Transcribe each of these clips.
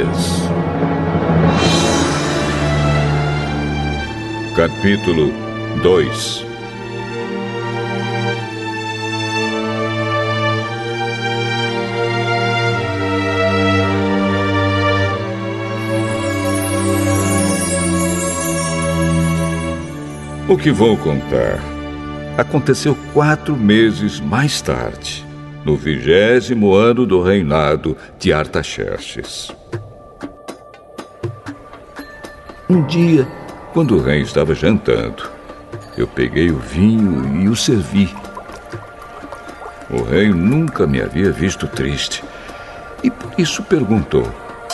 Tobias. Capítulo 2. O que vou contar aconteceu 4 meses mais tarde, no 20º ano do reinado de Artaxerxes. Um dia, quando o rei estava jantando, eu peguei o vinho e o servi. O rei nunca me havia visto triste e por isso perguntou: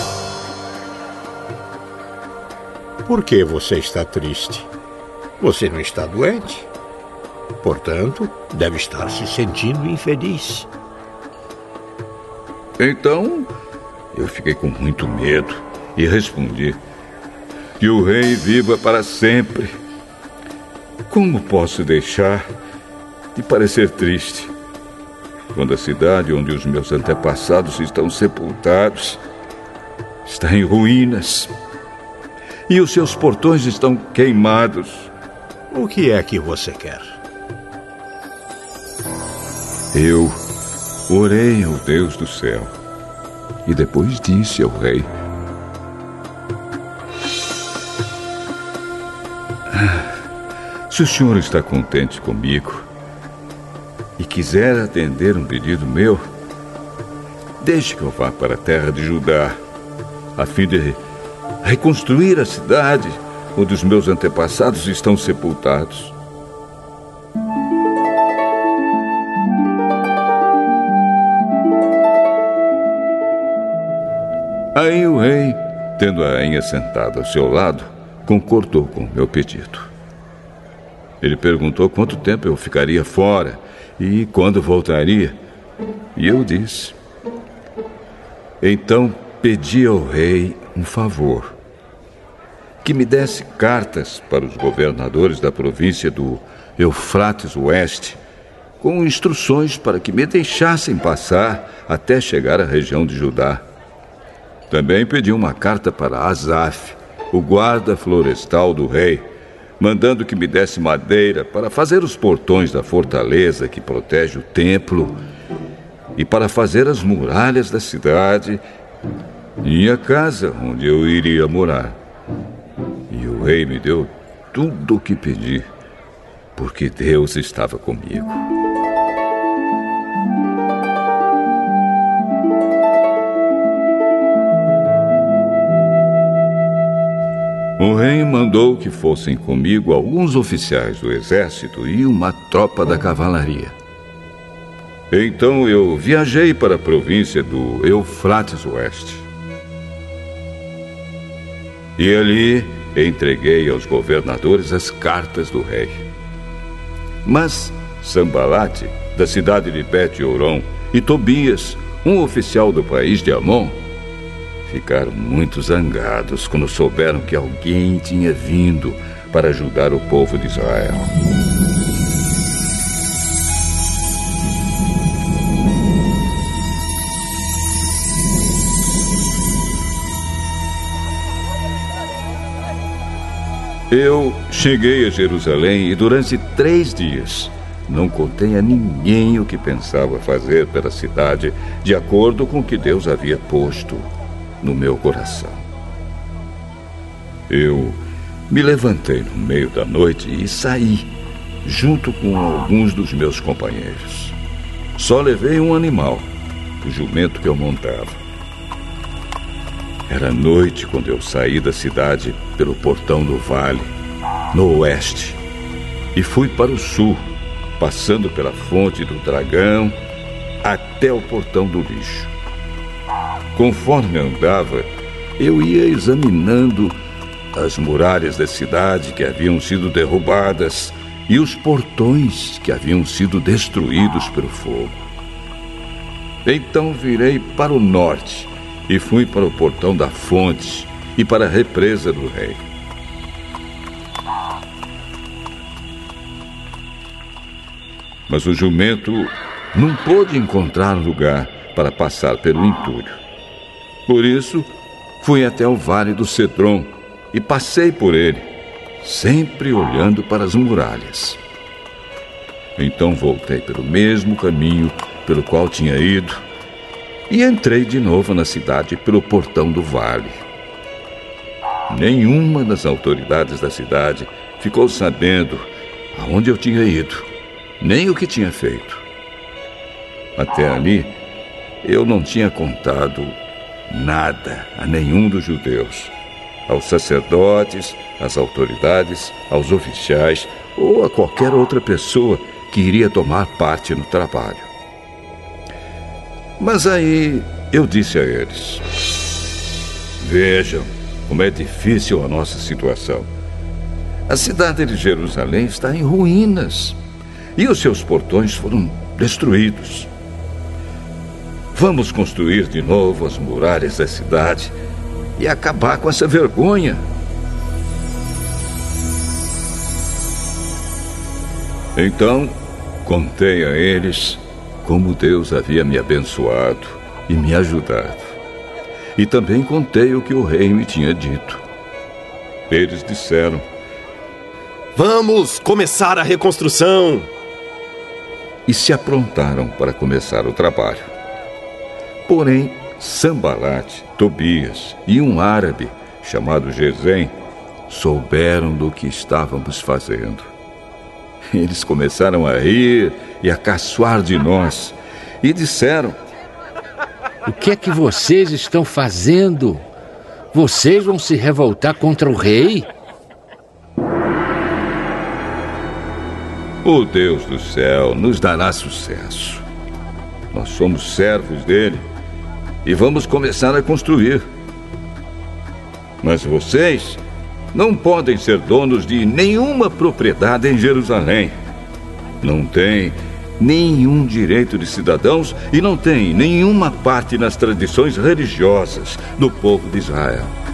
Por que você está triste? Você não está doente. Portanto, deve estar se sentindo infeliz. Então, eu fiquei com muito medo e respondi: que o rei viva para sempre. Como posso deixar de parecer triste quando a cidade onde os meus antepassados estão sepultados está em ruínas e os seus portões estão queimados? O que é que você quer? Eu orei ao Deus do céu e depois disse ao rei: se o senhor está contente comigo e quiser atender um pedido meu, deixe que eu vá para a terra de Judá, a fim de reconstruir a cidade onde os meus antepassados estão sepultados. Aí o rei, tendo a rainha sentada ao seu lado, concordou com o meu pedido. Ele perguntou quanto tempo eu ficaria fora e quando voltaria. E eu disse. Então pedi ao rei um favor: que me desse cartas para os governadores da província do Eufrates Oeste, com instruções para que me deixassem passar até chegar à região de Judá. Também pedi uma carta para Asaf, o guarda florestal do rei, mandando que me desse madeira para fazer os portões da fortaleza que protege o templo e para fazer as muralhas da cidade e a casa onde eu iria morar. E o rei me deu tudo o que pedi, porque Deus estava comigo. O rei mandou que fossem comigo alguns oficiais do exército e uma tropa da cavalaria. Então eu viajei para a província do Eufrates Oeste. E ali entreguei aos governadores as cartas do rei. Mas Sambalate, da cidade de Bet-Horon, e Tobias, um oficial do país de Amon, ficaram muito zangados quando souberam que alguém tinha vindo para ajudar o povo de Israel. Eu cheguei a Jerusalém e durante 3 dias não contei a ninguém o que pensava fazer pela cidade, de acordo com o que Deus havia posto no meu coração. Eu me levantei no meio da noite e saí, junto com alguns dos meus companheiros. Só levei um animal, o jumento que eu montava. Era noite quando eu saí da cidade pelo portão do vale, no oeste, e fui para o sul, passando pela fonte do dragão até o portão do lixo. Conforme andava, eu ia examinando as muralhas da cidade que haviam sido derrubadas e os portões que haviam sido destruídos pelo fogo. Então virei para o norte e fui para o portão da fonte e para a represa do rei. Mas o jumento não pôde encontrar lugar para passar pelo entulho. Por isso, fui até o Vale do Cedron e passei por ele, sempre olhando para as muralhas. Então voltei pelo mesmo caminho pelo qual tinha ido e entrei de novo na cidade pelo portão do vale. Nenhuma das autoridades da cidade ficou sabendo aonde eu tinha ido, nem o que tinha feito. Até ali, eu não tinha contado nada a nenhum dos judeus, aos sacerdotes, às autoridades, aos oficiais ou a qualquer outra pessoa que iria tomar parte no trabalho. Mas aí eu disse a eles: vejam como é difícil a nossa situação. A cidade de Jerusalém está em ruínas e os seus portões foram destruídos. Vamos construir de novo as muralhas da cidade e acabar com essa vergonha. Então, contei a eles como Deus havia me abençoado e me ajudado. E também contei o que o rei me tinha dito. Eles disseram: vamos começar a reconstrução! E se aprontaram para começar o trabalho. Porém, Sambalate, Tobias e um árabe chamado Gesem souberam do que estávamos fazendo. Eles começaram a rir e a caçoar de nós e disseram: o que é que vocês estão fazendo? Vocês vão se revoltar contra o rei? O Deus do céu nos dará sucesso. Nós somos servos dele e vamos começar a construir. Mas vocês não podem ser donos de nenhuma propriedade em Jerusalém. Não têm nenhum direito de cidadãos e não têm nenhuma parte nas tradições religiosas do povo de Israel.